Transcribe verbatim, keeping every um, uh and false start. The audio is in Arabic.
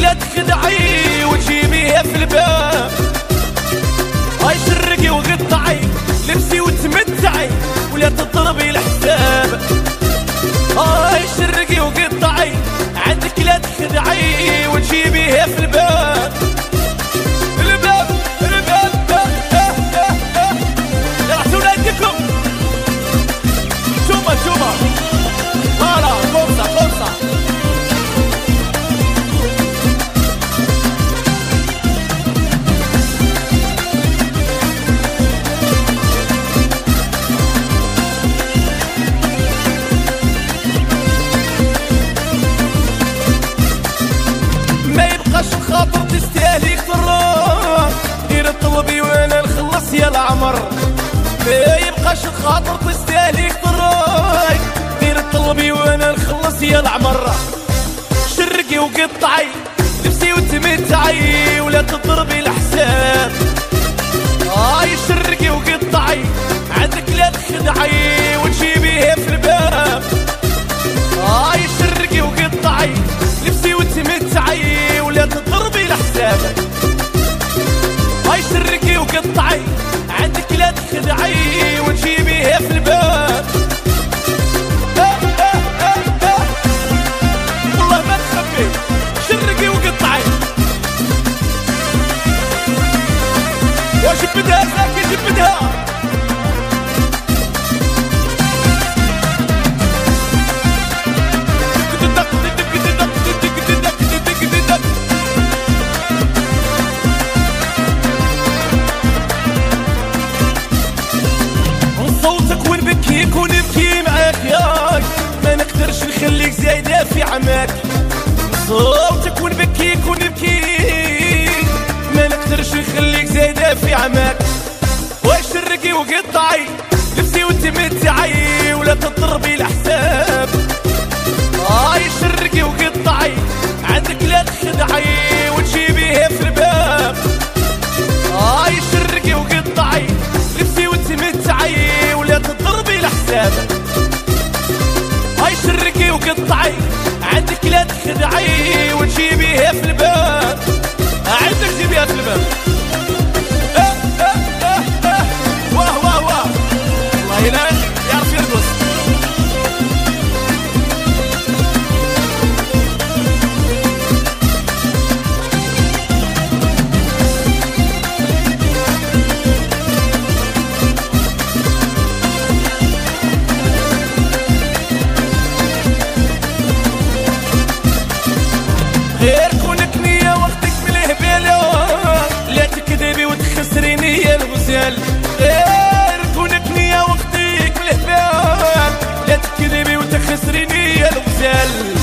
لا تخدعي وتجيبيها في الباب. هاي سرقي وقطعي لبسي وتمتعي ولا تضربي الحساب. هاي سرقي وقطعي عندك لا تخدعي وتجيبيها في الباب. الباب الباب يا رحتوا لعندكم توما توما فوالا فرصة فرصة. خاطر تستاهلي قرار دير طلبي وانا نخلص يا العمر. ما يبقاش الخاطر تستاهلي قرار دير طلبي وانا نخلص يا العمر. شرقي وقطعي لبسي وتمتعي ولا تضربي الحساب. هاي شرقي وقطعي عندك لا تخدعي وتجيبيها في الباب. هاي شرقي وقطعي لبسي وتمتعي ولا تضربي الحساب. هاي سرقي وقطعي عندك لا تخدعي وتجيبيها في الباب. والله ما تخبي شرقي وقطعي. واش بدها ساكت جبدها ونبكيك ونبكي معاك ياك. ما نقدرش نخليك زايدة في عماك. صوتك ونبكيك ونبكيك ما نقدرش نخليك زايدة في عماك. واش شرقي وقطعي لبسي وتمتعي ولا تضربي الحساب. هاي شرقي وقطعي عندك لا تخدعي وتجيبيها في الباب. هاي شرقي وقطعي لبسي وتمتعي ولا تضربي الحساب. هاي سرقي وقطعي عندك لا تخدعي وتجيبيها في الباب. عندك تجيبيها في الباب. اه اه اه اه واه واه واه والله لا يعرف يرقص. غير كونك نية وقتك بالهبالة لا تكذبي وتخسريني يا الغزال. غير كونك نية وقتك بالهبال لا تكذبي وتخسريني يا الغزال.